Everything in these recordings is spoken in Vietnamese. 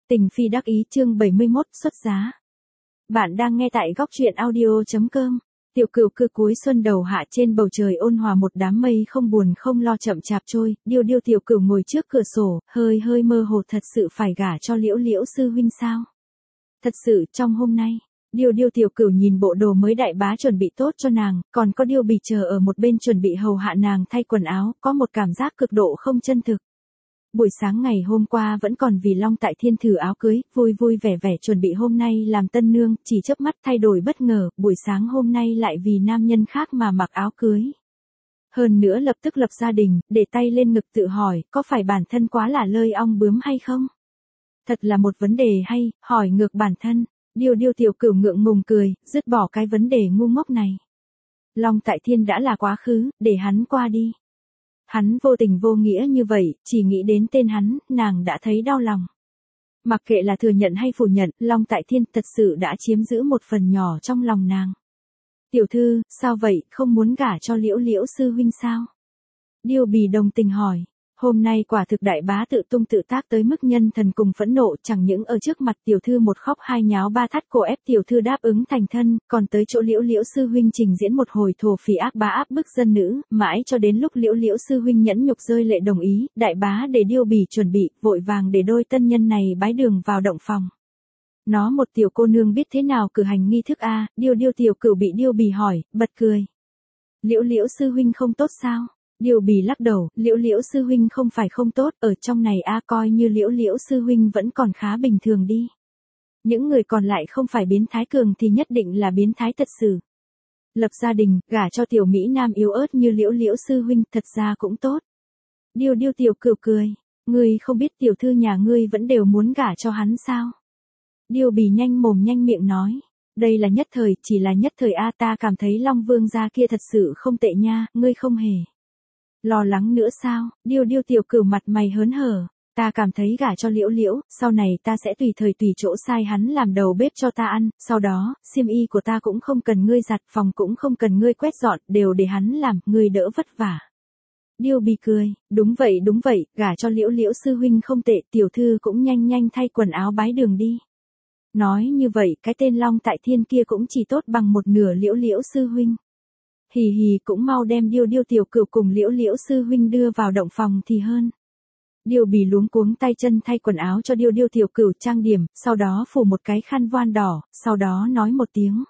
Tình phi đắc ý chương 71 xuất giá. Bạn đang nghe tại góc truyện audio.com. Tiểu Cửu cư cuối xuân đầu hạ trên bầu trời ôn hòa một đám mây không buồn không lo chậm chạp trôi, điêu điêu Tiểu Cửu ngồi trước cửa sổ, hơi hơi mơ hồ thật sự phải gả cho Liễu Liễu sư huynh sao? Thật sự trong hôm nay, điêu điêu Tiểu Cửu nhìn bộ đồ mới đại bá chuẩn bị tốt cho nàng, còn có Điêu Bì chờ ở một bên chuẩn bị hầu hạ nàng thay quần áo, có một cảm giác cực độ không chân thực. Buổi sáng ngày hôm qua vẫn còn vì Long Tại Thiên thử áo cưới, vui vui vẻ vẻ chuẩn bị hôm nay làm tân nương, chỉ chớp mắt thay đổi bất ngờ, buổi sáng hôm nay lại vì nam nhân khác mà mặc áo cưới. Hơn nữa lập tức lập gia đình, để tay lên ngực tự hỏi, có phải bản thân quá là lơi ong bướm hay không? Thật là một vấn đề hay, hỏi ngược bản thân, điêu điêu Tiểu Cửu ngượng ngùng cười, dứt bỏ cái vấn đề ngu ngốc này. Long Tại Thiên đã là quá khứ, để hắn qua đi. Hắn vô tình vô nghĩa như vậy, chỉ nghĩ đến tên hắn, nàng đã thấy đau lòng. Mặc kệ là thừa nhận hay phủ nhận, Long Tại Thiên thật sự đã chiếm giữ một phần nhỏ trong lòng nàng. Tiểu thư, sao vậy, không muốn gả cho Liễu Liễu sư huynh sao? Điêu Bì đồng tình hỏi. Hôm nay quả thực đại bá tự tung tự tác tới mức nhân thần cùng phẫn nộ, chẳng những ở trước mặt tiểu thư một khóc hai nháo ba thắt cổ ép tiểu thư đáp ứng thành thân, còn tới chỗ Liễu Liễu sư huynh trình diễn một hồi thổ phỉ ác bá áp bức dân nữ, mãi cho đến lúc Liễu Liễu sư huynh nhẫn nhục rơi lệ đồng ý, đại bá để Điêu Bì chuẩn bị, vội vàng để đôi tân nhân này bái đường vào động phòng. Nó một tiểu cô nương biết thế nào cử hành nghi thức a, điêu điêu Tiểu Cửu bị Điêu Bì hỏi, bật cười. Liễu Liễu sư huynh không tốt sao? Điêu Bì lắc đầu, Liễu Liễu sư huynh không phải không tốt, ở trong này coi như Liễu Liễu sư huynh vẫn còn khá bình thường đi. Những người còn lại không phải biến thái cường thì nhất định là biến thái thật sự. Lập gia đình, gả cho tiểu mỹ nam yếu ớt như Liễu Liễu sư huynh thật ra cũng tốt. Điêu điêu Tiểu Cửu cười, ngươi không biết tiểu thư nhà ngươi vẫn đều muốn gả cho hắn sao? Điêu Bì nhanh mồm nhanh miệng nói. Đây là nhất thời, chỉ là nhất thời ta cảm thấy Long Vương gia kia thật sự không tệ nha, ngươi không hề lo lắng nữa sao? Điêu điêu Tiểu Cửu mặt mày hớn hở, ta cảm thấy gả cho Liễu Liễu, sau này ta sẽ tùy thời tùy chỗ sai hắn làm đầu bếp cho ta ăn, sau đó, xiêm y của ta cũng không cần ngươi giặt, phòng cũng không cần ngươi quét dọn, đều để hắn làm, ngươi đỡ vất vả. Điêu Bì cười, đúng vậy, gả cho Liễu Liễu sư huynh không tệ, tiểu thư cũng nhanh nhanh thay quần áo bái đường đi. Nói như vậy, cái tên Long Tại Thiên kia cũng chỉ tốt bằng một nửa Liễu Liễu sư huynh. Hì hì, cũng mau đem điêu điêu Tiểu Cửu cùng Liễu Liễu sư huynh đưa vào động phòng thì hơn. Điêu Bì luống cuống tay chân thay quần áo cho điêu điêu Tiểu Cửu trang điểm, sau đó phủ một cái khăn voan đỏ, sau đó nói một tiếng.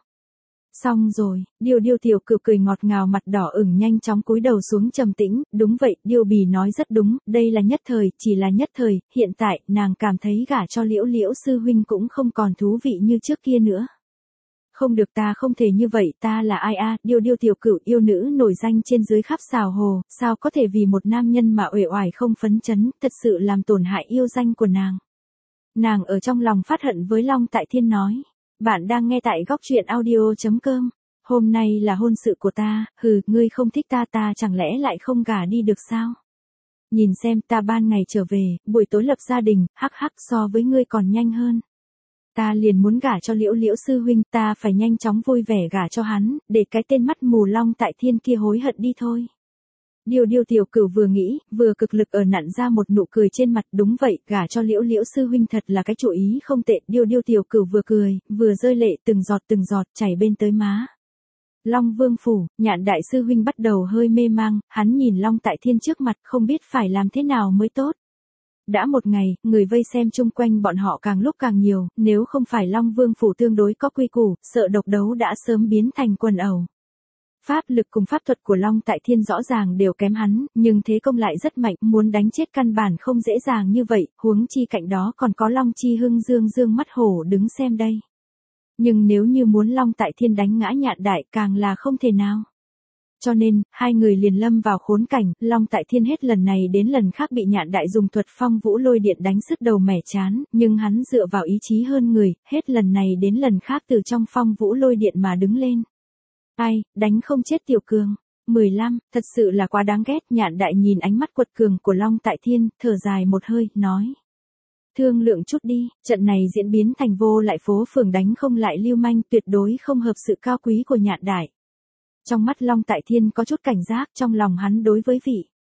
Xong rồi, điêu điêu Tiểu Cửu cười ngọt ngào mặt đỏ ửng nhanh chóng cúi đầu xuống trầm tĩnh, đúng vậy, Điêu Bì nói rất đúng, đây là nhất thời, chỉ là nhất thời, hiện tại, nàng cảm thấy gả cho Liễu Liễu sư huynh cũng không còn thú vị như trước kia nữa. Không được, ta không thể như vậy, ta là ai điêu điêu Tiểu Cửu yêu nữ nổi danh trên dưới khắp xào hồ, sao có thể vì một nam nhân mà uể oải không phấn chấn, thật sự làm tổn hại yêu danh của nàng. Nàng ở trong lòng phát hận với Long Tại Thiên nói. Bạn đang nghe tại góc truyện audio.com. Hôm nay là hôn sự của ta, ngươi không thích ta chẳng lẽ lại không gả đi được sao? Nhìn xem ta ban ngày trở về, buổi tối lập gia đình, hắc so với ngươi còn nhanh hơn. Ta liền muốn gả cho Liễu Liễu sư huynh, ta phải nhanh chóng vui vẻ gả cho hắn, để cái tên mắt mù Long Tại Thiên kia hối hận đi thôi. Điêu điêu Tiểu Cửu vừa nghĩ, vừa cực lực ở nặn ra một nụ cười trên mặt, đúng vậy, gả cho Liễu Liễu sư huynh thật là cái chủ ý không tệ, điêu điêu Tiểu Cửu vừa cười, vừa rơi lệ từng giọt chảy bên tới má. Long Vương phủ, Nhạn đại sư huynh bắt đầu hơi mê mang, hắn nhìn Long Tại Thiên trước mặt không biết phải làm thế nào mới tốt. Đã một ngày, người vây xem chung quanh bọn họ càng lúc càng nhiều, nếu không phải Long Vương phủ tương đối có quy củ, sợ độc đấu đã sớm biến thành quần ẩu. Pháp lực cùng pháp thuật của Long Tại Thiên rõ ràng đều kém hắn, nhưng thế công lại rất mạnh, muốn đánh chết căn bản không dễ dàng như vậy, huống chi cạnh đó còn có Long Chi Hưng dương mắt hổ đứng xem đây. Nhưng nếu như muốn Long Tại Thiên đánh ngã Nhạn đại càng là không thể nào. Cho nên, hai người liền lâm vào khốn cảnh, Long Tại Thiên hết lần này đến lần khác bị Nhạn đại dùng thuật phong vũ lôi điện đánh sứt đầu mẻ chán, nhưng hắn dựa vào ý chí hơn người, hết lần này đến lần khác từ trong phong vũ lôi điện mà đứng lên. Ai, đánh không chết tiểu cường. 15, thật sự là quá đáng ghét, Nhạn đại nhìn ánh mắt quật cường của Long Tại Thiên, thở dài một hơi, nói. Thương lượng chút đi, trận này diễn biến thành vô lại phố phường đánh không lại lưu manh, tuyệt đối không hợp sự cao quý của Nhạn đại. Trong mắt Long Tại Thiên có chút cảnh giác, trong lòng hắn đối với vị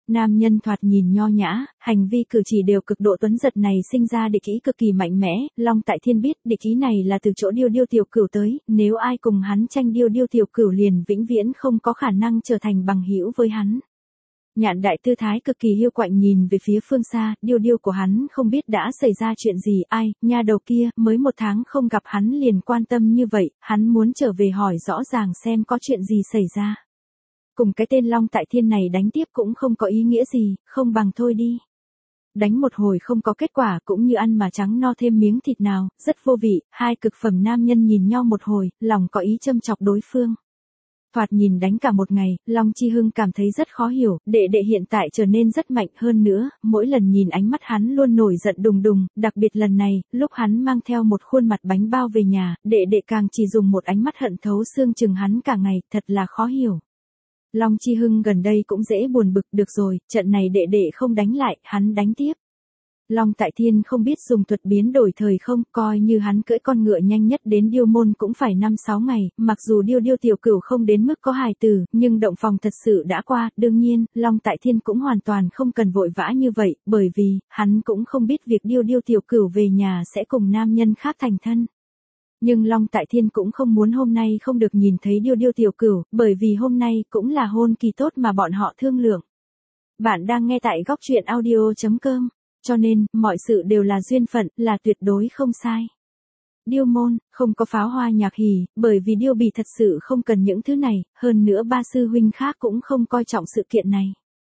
Nam nhân thoạt nhìn nho nhã, hành vi cử chỉ đều cực độ tuấn giật này sinh ra địch ý cực kỳ mạnh mẽ, Long Tại Thiên biết địch ý này là từ chỗ Điêu Điêu tiểu cửu tới, nếu ai cùng hắn tranh Điêu Điêu tiểu cửu liền vĩnh viễn không có khả năng trở thành bằng hữu với hắn. Nhạn đại tư thái cực kỳ hiu quạnh nhìn về phía phương xa, Điêu Điêu của hắn không biết đã xảy ra chuyện gì, ai, nha đầu kia, mới 1 tháng không gặp hắn liền quan tâm như vậy, hắn muốn trở về hỏi rõ ràng xem có chuyện gì xảy ra. Cùng cái tên Long Tại Thiên này đánh tiếp cũng không có ý nghĩa gì, không bằng thôi đi. Đánh một hồi không có kết quả cũng như ăn mà trắng no thêm miếng thịt nào, rất vô vị, hai cực phẩm nam nhân nhìn nhau một hồi, lòng có ý châm chọc đối phương. Thoạt nhìn đánh cả một ngày, Long Chi Hưng cảm thấy rất khó hiểu, đệ đệ hiện tại trở nên rất mạnh hơn nữa, mỗi lần nhìn ánh mắt hắn luôn nổi giận đùng đùng, đặc biệt lần này, lúc hắn mang theo một khuôn mặt bánh bao về nhà, đệ đệ càng chỉ dùng một ánh mắt hận thấu xương chừng hắn cả ngày, thật là khó hiểu. Long Chi Hưng gần đây cũng dễ buồn bực, được rồi, trận này đệ đệ không đánh lại, hắn đánh tiếp. Long Tại Thiên không biết dùng thuật biến đổi thời không, coi như hắn cưỡi con ngựa nhanh nhất đến Điêu môn cũng phải 5-6 ngày, mặc dù Điêu Điêu tiểu cửu không đến mức có hài tử, nhưng động phòng thật sự đã qua, đương nhiên, Long Tại Thiên cũng hoàn toàn không cần vội vã như vậy, bởi vì, hắn cũng không biết việc Điêu Điêu tiểu cửu về nhà sẽ cùng nam nhân khác thành thân. Nhưng Long Tại Thiên cũng không muốn hôm nay không được nhìn thấy Điêu Điêu tiểu cửu, bởi vì hôm nay cũng là hôn kỳ tốt mà bọn họ thương lượng. Bạn đang nghe tại góc truyện audio.com. Cho nên, mọi sự đều là duyên phận, là tuyệt đối không sai. Điêu môn, không có pháo hoa nhạc hỉ, bởi vì Điêu Bì thật sự không cần những thứ này, hơn nữa ba sư huynh khác cũng không coi trọng sự kiện này.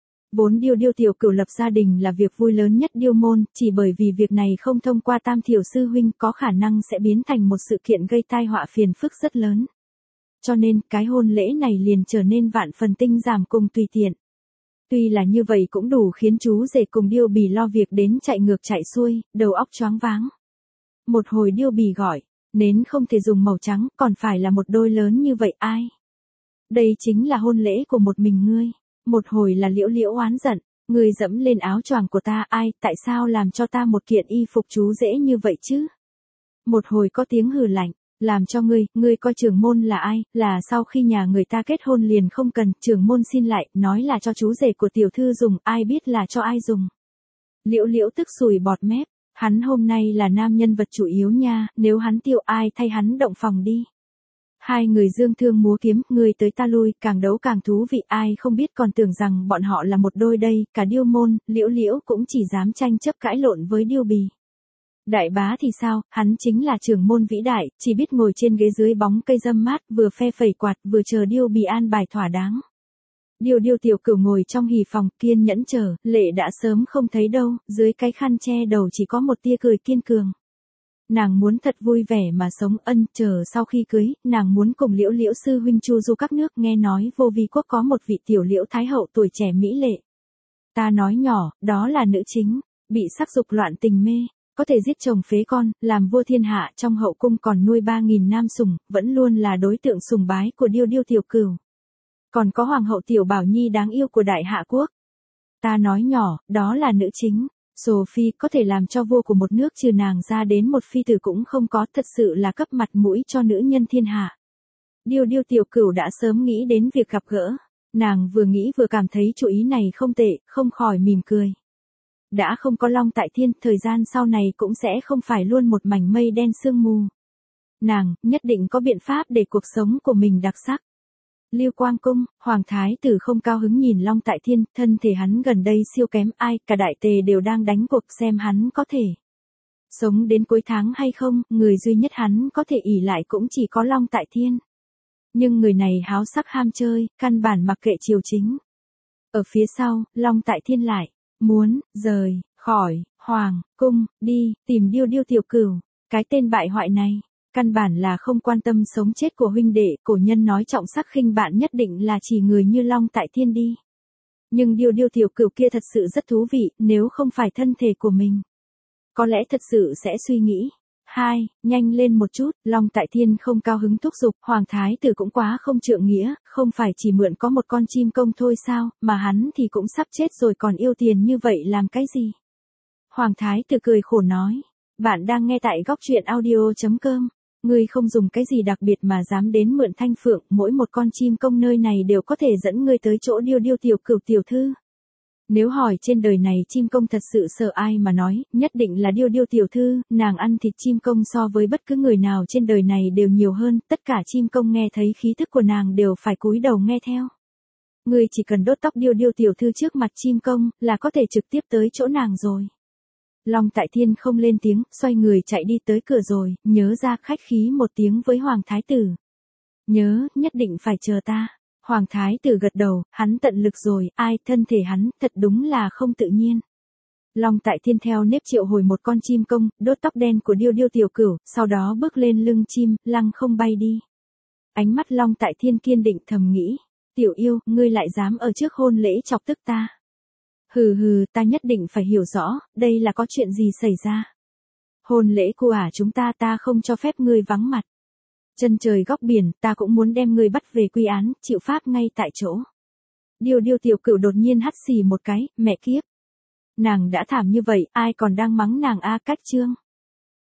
Vốn Điêu Điêu tiểu cửu lập gia đình là việc vui lớn nhất Điêu môn, chỉ bởi vì việc này không thông qua Tam Thiểu sư huynh có khả năng sẽ biến thành một sự kiện gây tai họa phiền phức rất lớn. Cho nên, cái hôn lễ này liền trở nên vạn phần tinh giảm cùng tùy tiện. Tuy là như vậy cũng đủ khiến chú rể cùng Điêu Bì lo việc đến chạy ngược chạy xuôi, đầu óc choáng váng. Một hồi Điêu Bì gọi, nến không thể dùng màu trắng, còn phải là một đôi lớn như vậy ai? Đây chính là hôn lễ của một mình ngươi. Một hồi là Liễu Liễu oán giận, ngươi dẫm lên áo choàng của ta, ai, tại sao làm cho ta một kiện y phục chú rể như vậy chứ? Một hồi có tiếng hừ lạnh. Làm cho ngươi coi trưởng môn là ai, là sau khi nhà người ta kết hôn liền không cần, trưởng môn xin lại, nói là cho chú rể của tiểu thư dùng, ai biết là cho ai dùng. Liễu Liễu tức sùi bọt mép, hắn hôm nay là nam nhân vật chủ yếu nha, nếu hắn tiêu ai thay hắn động phòng đi. Hai người dương thương múa kiếm, người tới ta lui, càng đấu càng thú vị, ai không biết còn tưởng rằng bọn họ là một đôi đây, cả Điêu môn, Liễu Liễu cũng chỉ dám tranh chấp cãi lộn với Điêu Bì. Đại bá thì sao, hắn chính là trưởng môn vĩ đại, chỉ biết ngồi trên ghế dưới bóng cây râm mát, vừa phe phẩy quạt, vừa chờ Điêu Bì an bài thỏa đáng. Điêu Điêu tiểu cửu ngồi trong hỉ phòng, kiên nhẫn chờ, lệ đã sớm không thấy đâu, dưới cái khăn che đầu chỉ có một tia cười kiên cường. Nàng muốn thật vui vẻ mà sống, chờ sau khi cưới, nàng muốn cùng Liễu Liễu sư huynh chu du các nước, nghe nói Vô Vi quốc có một vị tiểu Liễu thái hậu tuổi trẻ mỹ lệ. Ta nói nhỏ, đó là nữ chính, bị sắc dục loạn tình mê. Có thể giết chồng phế con, làm vua thiên hạ, trong hậu cung còn nuôi 3.000 nam sủng, vẫn luôn là đối tượng sùng bái của Điêu Điêu tiểu cửu. Còn có hoàng hậu tiểu Bảo Nhi đáng yêu của Đại Hạ quốc. Ta nói nhỏ, đó là nữ chính. Sophie có thể làm cho vua của một nước trừ nàng ra đến một phi tử cũng không có, thật sự là cấp mặt mũi cho nữ nhân thiên hạ. Điêu Điêu tiểu cửu đã sớm nghĩ đến việc gặp gỡ. Nàng vừa nghĩ vừa cảm thấy chủ ý này không tệ, không khỏi mỉm cười. Đã không có Long Tại Thiên, thời gian sau này cũng sẽ không phải luôn một mảnh mây đen sương mù. Nàng, nhất định có biện pháp để cuộc sống của mình đặc sắc. Lưu Quang Cung, Hoàng Thái Tử không cao hứng nhìn Long Tại Thiên, thân thể hắn gần đây siêu kém, ai, cả đại tề đều đang đánh cuộc xem hắn có thể sống đến cuối tháng hay không, người duy nhất hắn có thể ỷ lại cũng chỉ có Long Tại Thiên. Nhưng người này háo sắc ham chơi, căn bản mặc kệ triều chính. Ở phía sau, Long Tại Thiên lại muốn rời khỏi hoàng cung đi tìm Điêu Điêu tiểu cửu, cái tên bại hoại này, căn bản là không quan tâm sống chết của huynh đệ, cổ nhân nói trọng sắc khinh bạn nhất định là chỉ người như Long Tại Thiên đi. Nhưng Điêu Điêu tiểu cửu kia thật sự rất thú vị, nếu không phải thân thể của mình, có lẽ thật sự sẽ suy nghĩ. Nhanh lên một chút, Long Tại Thiên không cao hứng thúc giục, Hoàng Thái Tử cũng quá không trượng nghĩa, không phải chỉ mượn có một con chim công thôi sao, mà hắn thì cũng sắp chết rồi còn yêu tiền như vậy làm cái gì? Hoàng Thái Tử cười khổ nói, bạn đang nghe tại góc truyện audio.com, ngươi không dùng cái gì đặc biệt mà dám đến mượn Thanh Phượng, mỗi một con chim công nơi này đều có thể dẫn ngươi tới chỗ Điêu Điêu tiểu cửu tiểu thư. Nếu hỏi trên đời này chim công thật sự sợ ai mà nói, nhất định là Điêu Điêu tiểu thư, nàng ăn thịt chim công so với bất cứ người nào trên đời này đều nhiều hơn, tất cả chim công nghe thấy khí thức của nàng đều phải cúi đầu nghe theo. Ngươi chỉ cần đốt tóc Điêu Điêu tiểu thư trước mặt chim công, là có thể trực tiếp tới chỗ nàng rồi. Long Tại Thiên không lên tiếng, xoay người chạy đi tới cửa rồi, nhớ ra khách khí một tiếng với Hoàng Thái Tử. Nhớ, nhất định phải chờ ta. Hoàng Thái Tử gật đầu, hắn tận lực rồi, ai, thân thể hắn, thật đúng là không tự nhiên. Long Tại Thiên theo nếp triệu hồi một con chim công, đốt tóc đen của Điêu Điêu tiểu cửu, sau đó bước lên lưng chim, lăng không bay đi. Ánh mắt Long Tại Thiên kiên định thầm nghĩ, tiểu yêu, ngươi lại dám ở trước hôn lễ chọc tức ta. Hừ hừ, ta nhất định phải hiểu rõ, đây là có chuyện gì xảy ra. Hôn lễ của chúng ta không cho phép ngươi vắng mặt. Chân trời góc biển, ta cũng muốn đem ngươi bắt về quy án, chịu pháp ngay tại chỗ. Điêu Điêu tiểu cửu đột nhiên hắt xì một cái, mẹ kiếp. Nàng đã thảm như vậy, ai còn đang mắng nàng a Cách Chương.